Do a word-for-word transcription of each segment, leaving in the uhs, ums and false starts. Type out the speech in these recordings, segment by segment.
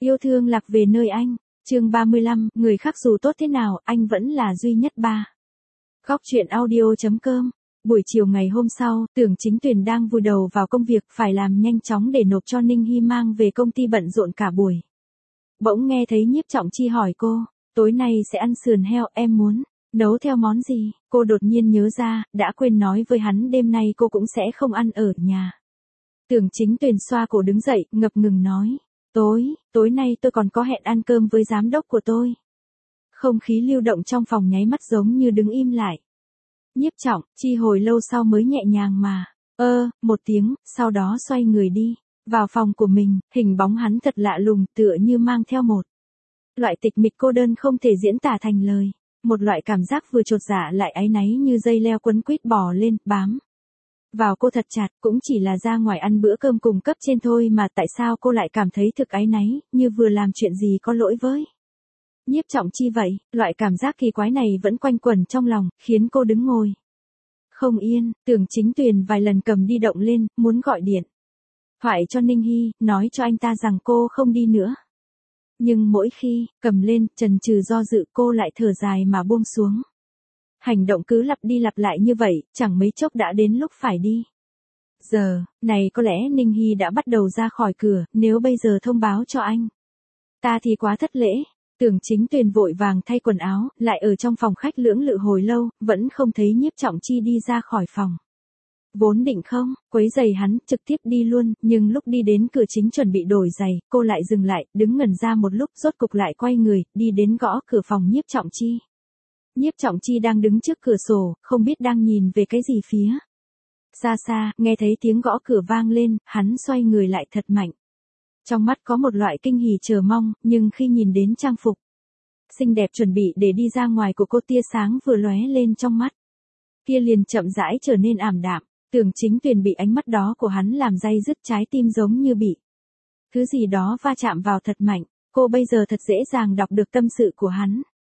Yêu thương lạc về nơi anh. Chương ba mươi lăm, người khác dù tốt thế nào, anh vẫn là duy nhất ba. Góc truyện audio chấm com. Buổi chiều ngày hôm sau, Tưởng Chính Tuyền đang vùi đầu vào công việc phải làm nhanh chóng để nộp cho Ninh Hy mang về công ty bận rộn cả buổi. Bỗng nghe thấy Nhiếp Trọng Chi hỏi cô, tối nay sẽ ăn sườn heo, em muốn nấu theo món gì? Cô đột nhiên nhớ ra, đã quên nói với hắn đêm nay cô cũng sẽ không ăn ở nhà. Tưởng Chính Tuyền xoa cổ đứng dậy, ngập ngừng nói, tối, tối nay tôi còn có hẹn ăn cơm với giám đốc của tôi. Không khí lưu động trong phòng nháy mắt giống như đứng im lại. Nhiếp Trọng Chi hồi lâu sau mới nhẹ nhàng mà, ơ, một tiếng, sau đó xoay người đi. Vào phòng của mình, hình bóng hắn thật lạ lùng, tựa như mang theo một loại tịch mịch cô đơn không thể diễn tả thành lời. Một loại cảm giác vừa chột dạ lại áy náy như dây leo quấn quýt bò lên, bám vào cô thật chặt, cũng chỉ là ra ngoài ăn bữa cơm cùng cấp trên thôi mà tại sao cô lại cảm thấy thực áy náy, như vừa làm chuyện gì có lỗi với Nhiếp Trọng Chi vậy. Loại cảm giác kỳ quái này vẫn quanh quẩn trong lòng, khiến cô đứng ngồi không yên. Tưởng Chính Tuyền vài lần cầm di động lên, muốn gọi điện thoại cho Ninh Hy, nói cho anh ta rằng cô không đi nữa. Nhưng mỗi khi cầm lên, chần chừ do dự, cô lại thở dài mà buông xuống. Hành động cứ lặp đi lặp lại như vậy, chẳng mấy chốc đã đến lúc phải đi. Giờ, này có lẽ Ninh Hy đã bắt đầu ra khỏi cửa, nếu bây giờ thông báo cho anh ta thì quá thất lễ. Tưởng Chính Tuyền vội vàng thay quần áo, lại ở trong phòng khách lưỡng lự hồi lâu, vẫn không thấy Nhiếp Trọng Chi đi ra khỏi phòng. Vốn định không quấy giày hắn, trực tiếp đi luôn, nhưng lúc đi đến cửa chính chuẩn bị đổi giày, cô lại dừng lại, đứng ngẩn ra một lúc, rốt cục lại quay người, đi đến gõ cửa phòng Nhiếp Trọng Chi. Nhiếp Trọng Chi đang đứng trước cửa sổ, không biết đang nhìn về cái gì phía xa xa. Nghe thấy tiếng gõ cửa vang lên, hắn xoay người lại thật mạnh. Trong mắt có một loại kinh hỉ chờ mong, nhưng khi nhìn đến trang phục xinh đẹp chuẩn bị để đi ra ngoài của cô, tia sáng vừa lóe lên trong mắt kia liền chậm rãi trở nên ảm đạm. Tưởng Chính Tuyền bị ánh mắt đó của hắn làm day dứt trái tim, giống như bị thứ gì đó va chạm vào thật mạnh. Cô bây giờ thật dễ dàng đọc được tâm sự của hắn.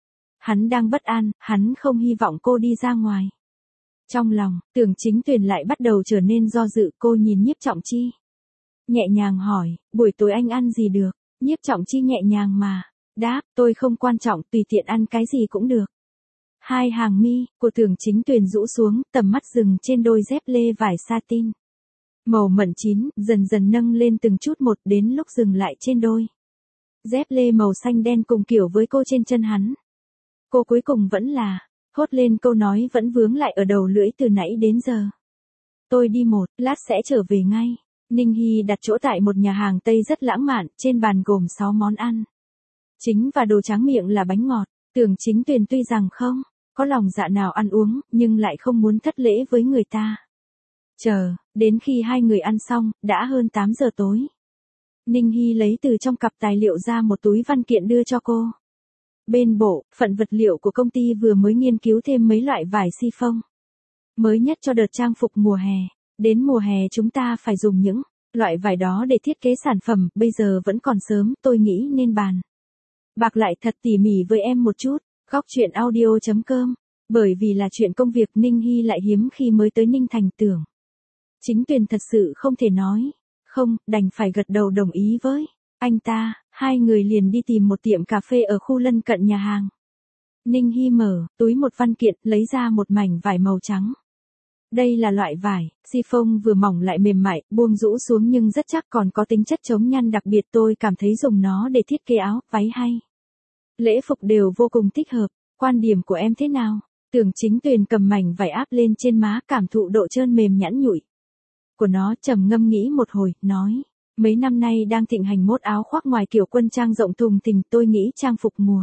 Hắn đang bất an, hắn không hy vọng cô đi ra ngoài. Trong lòng, Tưởng Chính Tuyền lại bắt đầu trở nên do dự. Cô nhìn Nhiếp Trọng Chi, nhẹ nhàng hỏi, buổi tối anh ăn gì được? Nhiếp Trọng Chi nhẹ nhàng mà đáp, tôi không quan trọng, tùy tiện ăn cái gì cũng được. Hai hàng mi của Tưởng Chính Tuyền rũ xuống, tầm mắt dừng trên đôi dép lê vải satin màu mận chín, dần dần nâng lên từng chút một, đến lúc dừng lại trên đôi dép lê màu xanh đen cùng kiểu với cô trên chân hắn. Cô cuối cùng vẫn là thốt lên câu nói vẫn vướng lại ở đầu lưỡi từ nãy đến giờ. Tôi đi một lát sẽ trở về ngay. Ninh Hy đặt chỗ tại một nhà hàng Tây rất lãng mạn, trên bàn gồm sáu món ăn chính và đồ tráng miệng là bánh ngọt. Tưởng Chính Tuyền tuy rằng không có lòng dạ nào ăn uống, nhưng lại không muốn thất lễ với người ta. Chờ, đến khi hai người ăn xong, đã hơn tám giờ tối. Ninh Hy lấy từ trong cặp tài liệu ra một túi văn kiện đưa cho cô. Bên bộ phận vật liệu của công ty vừa mới nghiên cứu thêm mấy loại vải siphon mới nhất cho đợt trang phục mùa hè. Đến mùa hè chúng ta phải dùng những loại vải đó để thiết kế sản phẩm, bây giờ vẫn còn sớm, tôi nghĩ nên bàn bạc lại thật tỉ mỉ với em một chút. Góc truyện audio chấm com. Bởi vì là chuyện công việc, Ninh Hy lại hiếm khi mới tới Ninh Thành. Tưởng Chính Tuyền thật sự không thể nói không, đành phải gật đầu đồng ý với anh ta. Hai người liền đi tìm một tiệm cà phê ở khu lân cận nhà hàng. Ninh Hy mở túi một văn kiện, lấy ra một mảnh vải màu trắng. Đây là loại vải siphon vừa mỏng lại mềm mại, buông rũ xuống nhưng rất chắc, còn có tính chất chống nhăn đặc biệt. Tôi cảm thấy dùng nó để thiết kế áo, váy hay lễ phục đều vô cùng thích hợp. Quan điểm của em thế nào? Tưởng Chính Tuyền cầm mảnh vải áp lên trên má, cảm thụ độ trơn mềm nhẵn nhụi của nó, trầm ngâm nghĩ một hồi, nói, mấy năm nay đang thịnh hành mốt áo khoác ngoài kiểu quân trang rộng thùng thình, tôi nghĩ trang phục mùa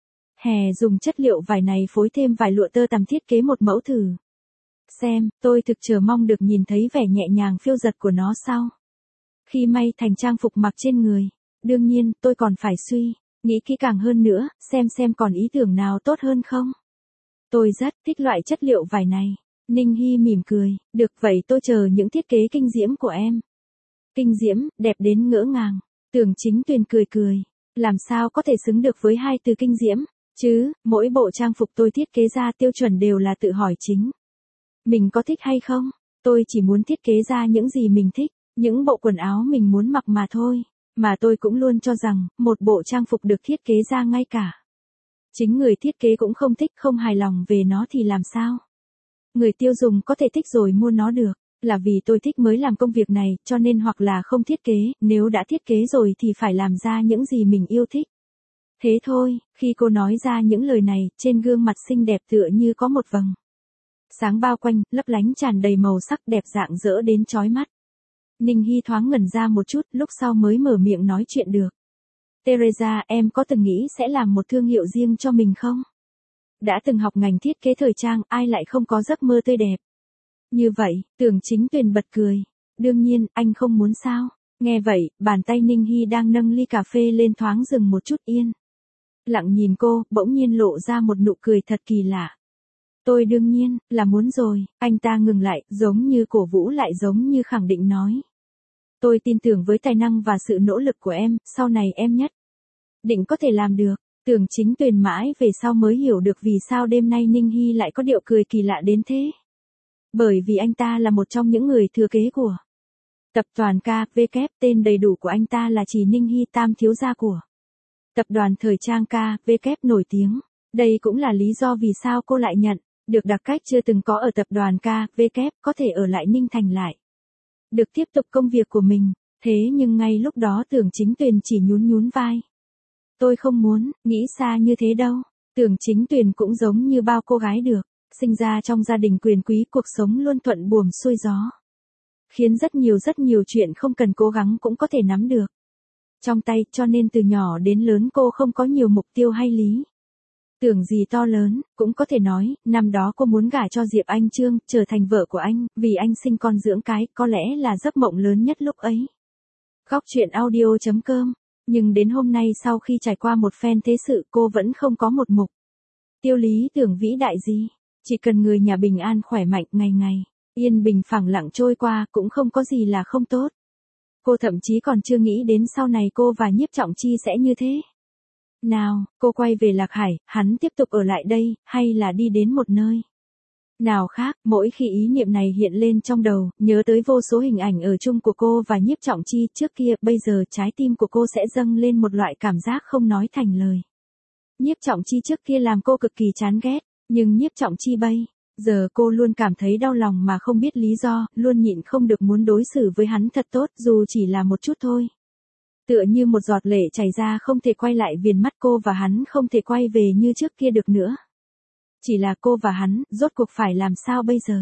hè dùng chất liệu vải này phối thêm vải lụa tơ tằm thiết kế một mẫu thử xem. Tôi thực chờ mong được nhìn thấy vẻ nhẹ nhàng phiêu dật của nó sau khi may thành trang phục mặc trên người. Đương nhiên, tôi còn phải suy nghĩ kỹ càng hơn nữa, xem xem còn ý tưởng nào tốt hơn không. Tôi rất thích loại chất liệu vải này. Ninh Hy mỉm cười, được vậy tôi chờ những thiết kế kinh diễm của em. Kinh diễm, đẹp đến ngỡ ngàng. Tưởng Chính Tuyền cười cười, làm sao có thể xứng được với hai từ kinh diễm chứ? Mỗi bộ trang phục tôi thiết kế ra tiêu chuẩn đều là tự hỏi chính mình có thích hay không. Tôi chỉ muốn thiết kế ra những gì mình thích, những bộ quần áo mình muốn mặc mà thôi. Mà tôi cũng luôn cho rằng, một bộ trang phục được thiết kế ra ngay cả chính người thiết kế cũng không thích, không hài lòng về nó thì làm sao? Người tiêu dùng có thể thích rồi mua nó được, là vì tôi thích mới làm công việc này, cho nên hoặc là không thiết kế, nếu đã thiết kế rồi thì phải làm ra những gì mình yêu thích. Thế thôi, khi cô nói ra những lời này, trên gương mặt xinh đẹp tựa như có một vầng sáng bao quanh, lấp lánh tràn đầy màu sắc đẹp rạng rỡ đến chói mắt. Ninh Hy thoáng ngẩn ra một chút, lúc sau mới mở miệng nói chuyện được. Teresa, em có từng nghĩ sẽ làm một thương hiệu riêng cho mình không? Đã từng học ngành thiết kế thời trang, ai lại không có giấc mơ tươi đẹp? Như vậy, Tưởng Chính Tuyền bật cười. Đương nhiên, anh không muốn sao? Nghe vậy, bàn tay Ninh Hy đang nâng ly cà phê lên thoáng dừng một chút yên. Lặng nhìn cô, bỗng nhiên lộ ra một nụ cười thật kỳ lạ. Tôi đương nhiên, là muốn rồi, anh ta ngừng lại, giống như cổ vũ lại giống như khẳng định nói. Tôi tin tưởng với tài năng và sự nỗ lực của em, sau này em nhất định có thể làm được. Tưởng Chính Tuyền mãi về sau mới hiểu được vì sao đêm nay Ninh Hy lại có điệu cười kỳ lạ đến thế. Bởi vì anh ta là một trong những người thừa kế của tập đoàn ca vê kép, tên đầy đủ của anh ta là Trì Ninh Hy, tam thiếu gia của tập đoàn thời trang ca vê kép nổi tiếng. Đây cũng là lý do vì sao cô lại nhận được đặc cách chưa từng có ở tập đoàn ca vê kép, có thể ở lại Ninh Thành lại được tiếp tục công việc của mình. Thế nhưng ngay lúc đó Tưởng Chính Tuyền chỉ nhún nhún vai. Tôi không muốn nghĩ xa như thế đâu. Tưởng Chính Tuyền cũng giống như bao cô gái được sinh ra trong gia đình quyền quý, cuộc sống luôn thuận buồm xuôi gió, khiến rất nhiều rất nhiều chuyện không cần cố gắng cũng có thể nắm được trong tay, cho nên từ nhỏ đến lớn cô không có nhiều mục tiêu hay lý tưởng gì to lớn. Cũng có thể nói, năm đó cô muốn gả cho Diệp Anh Trương, trở thành vợ của anh, vì anh sinh con dưỡng cái, có lẽ là giấc mộng lớn nhất lúc ấy. Góc truyện audio chấm com. Nhưng đến hôm nay sau khi trải qua một phen thế sự, cô vẫn không có một mục tiêu lý tưởng vĩ đại gì. Chỉ cần người nhà bình an khỏe mạnh, ngày ngày yên bình phẳng lặng trôi qua, cũng không có gì là không tốt. Cô thậm chí còn chưa nghĩ đến sau này cô và Nhiếp Trọng Chi sẽ như thế nào. Cô quay về Lạc Hải, hắn tiếp tục ở lại đây, hay là đi đến một nơi nào khác. Mỗi khi ý niệm này hiện lên trong đầu, nhớ tới vô số hình ảnh ở chung của cô và Nhiếp Trọng Chi trước kia, bây giờ trái tim của cô sẽ dâng lên một loại cảm giác không nói thành lời. Nhiếp Trọng Chi trước kia làm cô cực kỳ chán ghét, nhưng Nhiếp Trọng Chi bây giờ cô luôn cảm thấy đau lòng mà không biết lý do, luôn nhịn không được muốn đối xử với hắn thật tốt, dù chỉ là một chút thôi. Tựa như một giọt lệ chảy ra không thể quay lại, viền mắt cô và hắn không thể quay về như trước kia được nữa. Chỉ là cô và hắn, rốt cuộc phải làm sao bây giờ?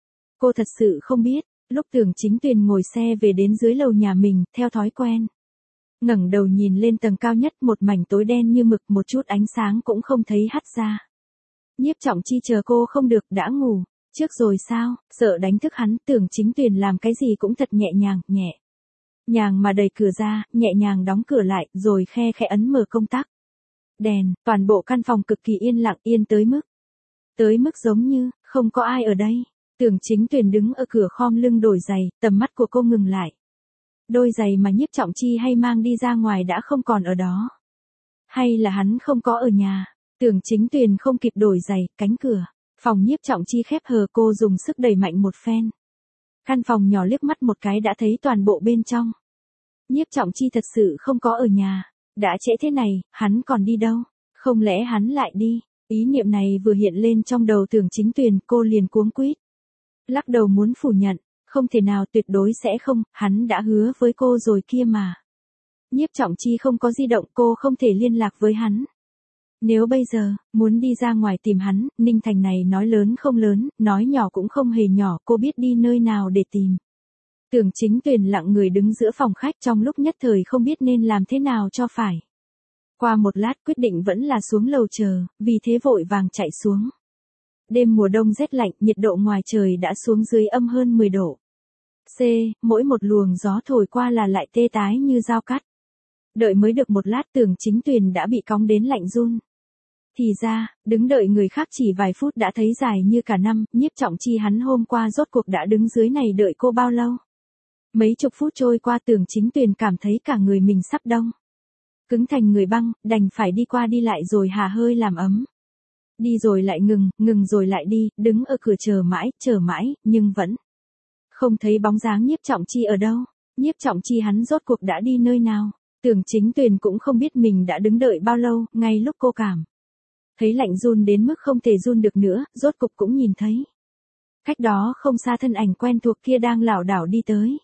Cô thật sự không biết. Lúc Tưởng Chính Tuyền ngồi xe về đến dưới lầu nhà mình, theo thói quen ngẩng đầu nhìn lên tầng cao nhất, một mảnh tối đen như mực, một chút ánh sáng cũng không thấy hắt ra. Nhiếp Trọng Chi chờ cô không được, đã ngủ trước rồi sao? Sợ đánh thức hắn, Tưởng Chính Tuyền làm cái gì cũng thật nhẹ nhàng, nhẹ nhàng mà đẩy cửa ra, nhẹ nhàng đóng cửa lại, rồi khe khẽ ấn mở công tắc đèn. Toàn bộ căn phòng cực kỳ yên lặng, yên tới mức tới mức giống như không có ai ở đây. Tưởng Chính Tuyền đứng ở cửa khom lưng đổi giày, tầm mắt của cô ngừng lại. Đôi giày mà Nhiếp Trọng Chi hay mang đi ra ngoài đã không còn ở đó. Hay là hắn không có ở nhà? Tưởng Chính Tuyền không kịp đổi giày, cánh cửa phòng Nhiếp Trọng Chi khép hờ, cô dùng sức đẩy mạnh một phen. Căn phòng nhỏ liếc mắt một cái đã thấy toàn bộ bên trong. Nhiếp Trọng Chi thật sự không có ở nhà. Đã trễ thế này, hắn còn đi đâu? Không lẽ hắn lại đi? Ý niệm này vừa hiện lên trong đầu Tưởng Chính Tuyền, cô liền cuống quýt lắc đầu muốn phủ nhận. Không thể nào, tuyệt đối sẽ không, hắn đã hứa với cô rồi kia mà. Nhiếp Trọng Chi không có di động, cô không thể liên lạc với hắn. Nếu bây giờ muốn đi ra ngoài tìm hắn, Ninh Thành này nói lớn không lớn, nói nhỏ cũng không hề nhỏ, cô biết đi nơi nào để tìm. Tưởng Chính Tuyền lặng người đứng giữa phòng khách, trong lúc nhất thời không biết nên làm thế nào cho phải. Qua một lát quyết định vẫn là xuống lầu chờ, vì thế vội vàng chạy xuống. Đêm mùa đông rét lạnh, nhiệt độ ngoài trời đã xuống dưới âm hơn mười độ C, mỗi một luồng gió thổi qua là lại tê tái như dao cắt. Đợi mới được một lát, Tưởng Chính Tuyền đã bị cóng đến lạnh run. Thì ra, đứng đợi người khác chỉ vài phút đã thấy dài như cả năm. Nhiếp Trọng Chi hắn hôm qua rốt cuộc đã đứng dưới này đợi cô bao lâu? Mấy chục phút trôi qua, Tưởng Chính Tuyền cảm thấy cả người mình sắp đông cứng thành người băng, đành phải đi qua đi lại rồi hà hơi làm ấm. Đi rồi lại ngừng, ngừng rồi lại đi, đứng ở cửa chờ mãi, chờ mãi, nhưng vẫn không thấy bóng dáng Nhiếp Trọng Chi ở đâu. Nhiếp Trọng Chi hắn rốt cuộc đã đi nơi nào? Tưởng Chính Tuyền cũng không biết mình đã đứng đợi bao lâu, ngay lúc cô cảm thấy lạnh run đến mức không thể run được nữa, rốt cục cũng nhìn thấy. Cách đó không xa thân ảnh quen thuộc kia đang lảo đảo đi tới.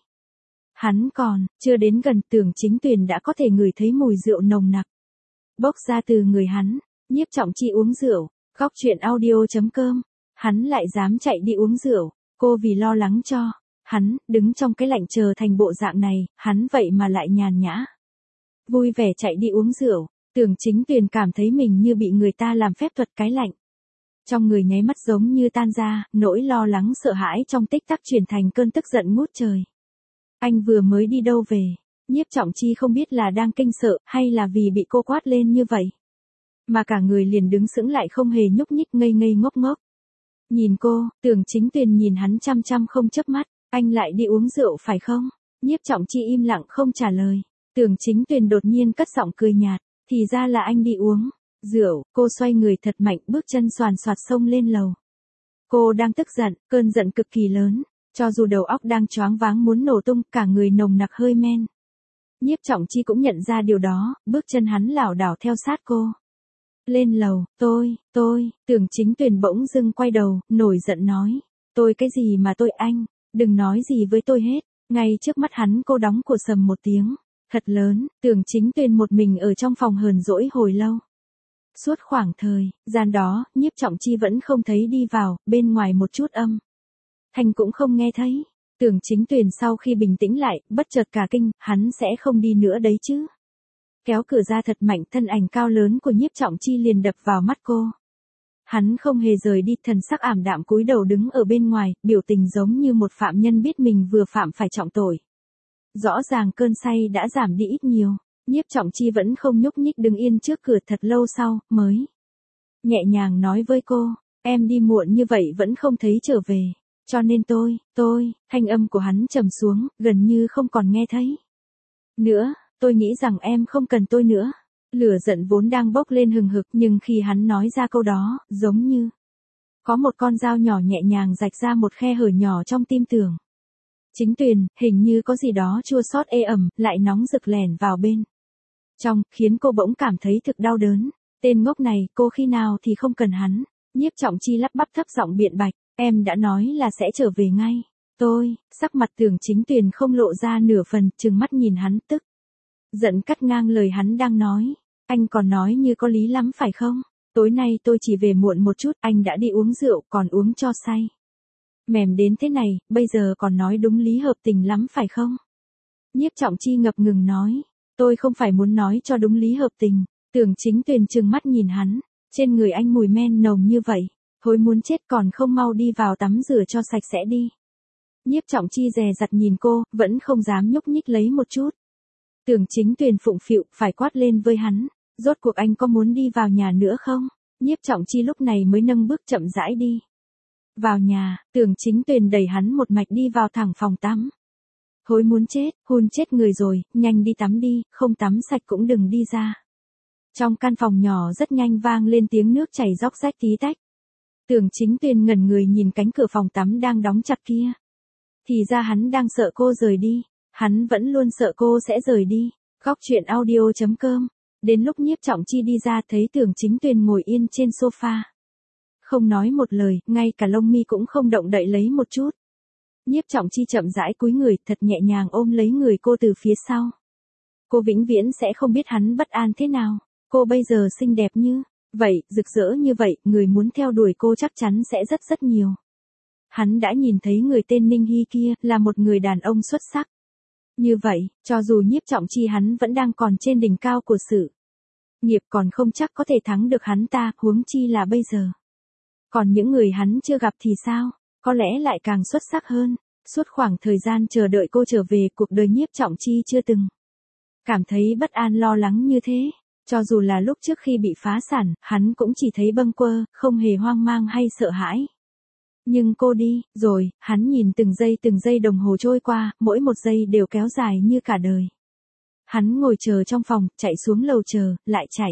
Hắn còn chưa đến gần, Tưởng Chính Tuyền đã có thể ngửi thấy mùi rượu nồng nặc bốc ra từ người hắn. Nhiếp Trọng Chi uống rượu, góc chuyện audio chấm com. Hắn lại dám chạy đi uống rượu, cô vì lo lắng cho hắn, đứng trong cái lạnh chờ thành bộ dạng này, hắn vậy mà lại nhàn nhã vui vẻ chạy đi uống rượu. Tưởng Chính Tuyền cảm thấy mình như bị người ta làm phép thuật cái lạnh trong người nháy mắt giống như tan ra, nỗi lo lắng sợ hãi trong tích tắc chuyển thành cơn tức giận ngút trời. Anh vừa mới đi đâu về? Nhiếp Trọng Chi không biết là đang kinh sợ, hay là vì bị cô quát lên như vậy, mà cả người liền đứng sững lại không hề nhúc nhích, ngây ngây ngốc ngốc. Nhìn cô, Tưởng Chính Tuyền nhìn hắn chăm chăm không chớp mắt. Anh lại đi uống rượu phải không? Nhiếp Trọng Chi im lặng không trả lời. Tưởng Chính Tuyền đột nhiên cất giọng cười nhạt. Thì ra là anh đi uống rượu. Cô xoay người thật mạnh, bước chân xoàn xoạt xông lên lầu. Cô đang tức giận, cơn giận cực kỳ lớn. Cho dù đầu óc đang choáng váng muốn nổ tung, cả người nồng nặc hơi men. Nhiếp Trọng Chi cũng nhận ra điều đó, bước chân hắn lảo đảo theo sát cô. Lên lầu, tôi, tôi, Tưởng Chính Tuyền bỗng dưng quay đầu, nổi giận nói. Tôi cái gì mà tôi anh, đừng nói gì với tôi hết. Ngay trước mắt hắn cô đóng của sầm một tiếng, thật lớn. Tưởng Chính Tuyền một mình ở trong phòng hờn dỗi hồi lâu. Suốt khoảng thời gian đó, Nhiếp Trọng Chi vẫn không thấy đi vào, bên ngoài một chút âm thanh cũng không nghe thấy. Tưởng Chính Tuyền sau khi bình tĩnh lại, bất chợt cả kinh, hắn sẽ không đi nữa đấy chứ. Kéo cửa ra thật mạnh, thân ảnh cao lớn của Nhiếp Trọng Chi liền đập vào mắt cô. Hắn không hề rời đi, thần sắc ảm đạm cúi đầu đứng ở bên ngoài, biểu tình giống như một phạm nhân biết mình vừa phạm phải trọng tội. Rõ ràng cơn say đã giảm đi ít nhiều, Nhiếp Trọng Chi vẫn không nhúc nhích đứng yên trước cửa thật lâu sau, mới nhẹ nhàng nói với cô, em đi muộn như vậy vẫn không thấy trở về, cho nên tôi, tôi, thanh âm của hắn trầm xuống, gần như không còn nghe thấy nữa. Tôi nghĩ rằng em không cần tôi nữa. Lửa giận vốn đang bốc lên hừng hực, nhưng khi hắn nói ra câu đó, giống như có một con dao nhỏ nhẹ nhàng rạch ra một khe hở nhỏ trong tim Tưởng Chính Tuyền, hình như có gì đó chua xót ê ẩm, lại nóng rực lẻn vào bên trong, khiến cô bỗng cảm thấy thực đau đớn. Tên ngốc này, cô khi nào thì không cần hắn. Nhiếp Trọng Chi lắp bắp thấp giọng biện bạch, em đã nói là sẽ trở về ngay. Tôi, sắc mặt Tưởng Chính Tuyền không lộ ra nửa phần, trừng mắt nhìn hắn tức giận cắt ngang lời hắn đang nói. Anh còn nói như có lý lắm phải không? Tối nay tôi chỉ về muộn một chút, anh đã đi uống rượu, còn uống cho say mềm đến thế này, bây giờ còn nói đúng lý hợp tình lắm phải không? Nhiếp Trọng Chi ngập ngừng nói, tôi không phải muốn nói cho đúng lý hợp tình. Tưởng Chính Tuyền trừng mắt nhìn hắn, trên người anh mùi men nồng như vậy, hối muốn chết, còn không mau đi vào tắm rửa cho sạch sẽ đi. Nhiếp Trọng Chi dè dặt nhìn cô, vẫn không dám nhúc nhích lấy một chút. Tưởng Chính Tuyền phụng phịu, phải quát lên với hắn, rốt cuộc anh có muốn đi vào nhà nữa không? Nhiếp Trọng Chi lúc này mới nâng bước chậm rãi đi vào nhà. Tưởng Chính Tuyền đẩy hắn một mạch đi vào thẳng phòng tắm. Hối muốn chết, hun chết người rồi, nhanh đi tắm đi, không tắm sạch cũng đừng đi ra. Trong căn phòng nhỏ rất nhanh vang lên tiếng nước chảy róc rách tí tách. Tưởng Chính Tuyền ngẩn người nhìn cánh cửa phòng tắm đang đóng chặt kia. Thì ra hắn đang sợ cô rời đi. Hắn vẫn luôn sợ cô sẽ rời đi. Góc chuyện audio chấm com. Đến lúc Nhiếp Trọng Chi đi ra thấy Tưởng Chính Tuyền ngồi yên trên sofa. Không nói một lời, ngay cả lông mi cũng không động đậy lấy một chút. Nhiếp Trọng Chi chậm rãi cúi người, thật nhẹ nhàng ôm lấy người cô từ phía sau. Cô vĩnh viễn sẽ không biết hắn bất an thế nào. Cô bây giờ xinh đẹp như vậy, rực rỡ như vậy, người muốn theo đuổi cô chắc chắn sẽ rất rất nhiều. Hắn đã nhìn thấy người tên Ninh Hy kia, là một người đàn ông xuất sắc. Như vậy, cho dù Nhiếp Trọng Chi hắn vẫn đang còn trên đỉnh cao của sự nghiệp, còn không chắc có thể thắng được hắn ta, huống chi là bây giờ. Còn những người hắn chưa gặp thì sao? Có lẽ lại càng xuất sắc hơn. Suốt khoảng thời gian chờ đợi cô trở về, cuộc đời Nhiếp Trọng Chi chưa từng cảm thấy bất an lo lắng như thế. Cho dù là lúc trước khi bị phá sản, hắn cũng chỉ thấy bâng quơ, không hề hoang mang hay sợ hãi. Nhưng cô đi rồi, hắn nhìn từng giây từng giây đồng hồ trôi qua, mỗi một giây đều kéo dài như cả đời. Hắn ngồi chờ trong phòng, chạy xuống lầu chờ, lại chạy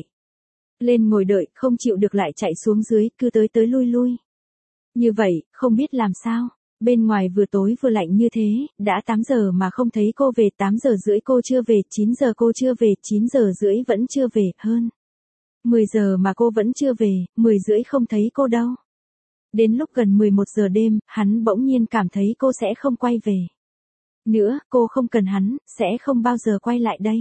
lên ngồi đợi, không chịu được lại chạy xuống dưới, cứ tới tới lui lui. Như vậy, không biết làm sao. Bên ngoài vừa tối vừa lạnh như thế, đã tám giờ mà không thấy cô về, tám giờ rưỡi cô chưa về, chín giờ cô chưa về, chín giờ rưỡi vẫn chưa về, hơn mười giờ mà cô vẫn chưa về, mười rưỡi không thấy cô đâu. Đến lúc gần mười một giờ đêm, hắn bỗng nhiên cảm thấy cô sẽ không quay về nữa, cô không cần hắn, sẽ không bao giờ quay lại đây.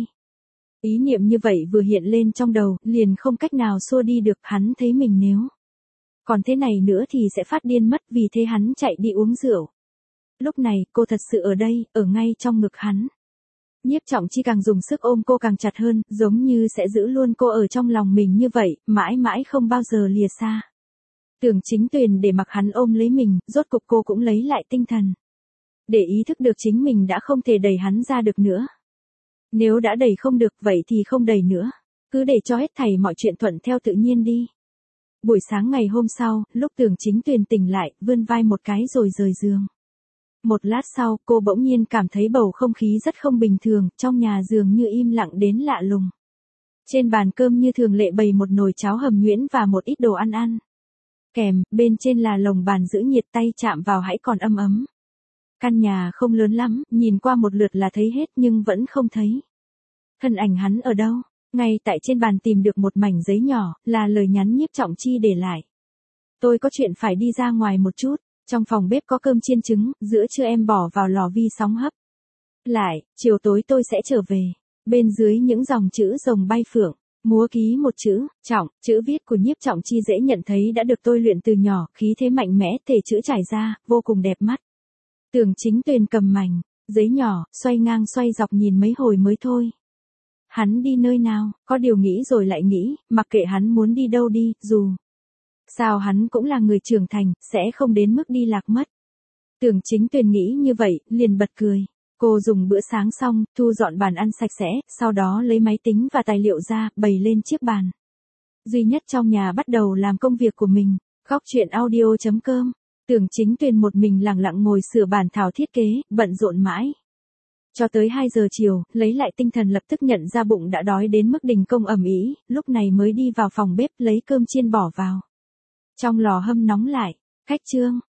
Ý niệm như vậy vừa hiện lên trong đầu, liền không cách nào xua đi được, hắn thấy mình nếu còn thế này nữa thì sẽ phát điên mất, vì thế hắn chạy đi uống rượu. Lúc này, cô thật sự ở đây, ở ngay trong ngực hắn. Nhiếp Trọng Chi càng dùng sức ôm cô càng chặt hơn, giống như sẽ giữ luôn cô ở trong lòng mình như vậy, mãi mãi không bao giờ lìa xa. Tưởng Chính Tuyền để mặc hắn ôm lấy mình, rốt cục cô cũng lấy lại tinh thần. Để ý thức được chính mình đã không thể đẩy hắn ra được nữa. Nếu đã đẩy không được, vậy thì không đẩy nữa. Cứ để cho hết thảy mọi chuyện thuận theo tự nhiên đi. Buổi sáng ngày hôm sau, lúc Tưởng Chính Tuyền tỉnh lại, vươn vai một cái rồi rời giường. Một lát sau, cô bỗng nhiên cảm thấy bầu không khí rất không bình thường, trong nhà dường như im lặng đến lạ lùng. Trên bàn cơm như thường lệ bày một nồi cháo hầm nhuyễn và một ít đồ ăn ăn. Kèm, bên trên là lồng bàn giữ nhiệt, tay chạm vào hãy còn ấm ấm. Căn nhà không lớn lắm, nhìn qua một lượt là thấy hết nhưng vẫn không thấy thân ảnh hắn ở đâu. Ngay tại trên bàn tìm được một mảnh giấy nhỏ, là lời nhắn Nhiếp Trọng Chi để lại. Tôi có chuyện phải đi ra ngoài một chút, trong phòng bếp có cơm chiên trứng, giữa trưa em bỏ vào lò vi sóng hấp lại, chiều tối tôi sẽ trở về. Bên dưới những dòng chữ rồng bay phượng, múa ký một chữ, Trọng, chữ viết của Nhiếp Trọng Chi dễ nhận thấy đã được tôi luyện từ nhỏ, khí thế mạnh mẽ, thể chữ trải ra, vô cùng đẹp mắt. Tưởng Chính Tuyền cầm mảnh giấy nhỏ, xoay ngang xoay dọc nhìn mấy hồi mới thôi. Hắn đi nơi nào, có điều nghĩ rồi lại nghĩ, mặc kệ hắn muốn đi đâu đi, dù sao hắn cũng là người trưởng thành, sẽ không đến mức đi lạc mất. Tưởng Chính Tuyền nghĩ như vậy, liền bật cười. Cô dùng bữa sáng xong, thu dọn bàn ăn sạch sẽ, sau đó lấy máy tính và tài liệu ra, bày lên chiếc bàn duy nhất trong nhà, bắt đầu làm công việc của mình. Góc truyện audio chấm com. Tưởng Chính Tuyền một mình lặng lặng ngồi sửa bản thảo thiết kế, bận rộn mãi. Cho tới hai giờ chiều, lấy lại tinh thần lập tức nhận ra bụng đã đói đến mức đình công ầm ĩ, lúc này mới đi vào phòng bếp lấy cơm chiên bỏ vào trong lò hâm nóng lại. Khách Trương,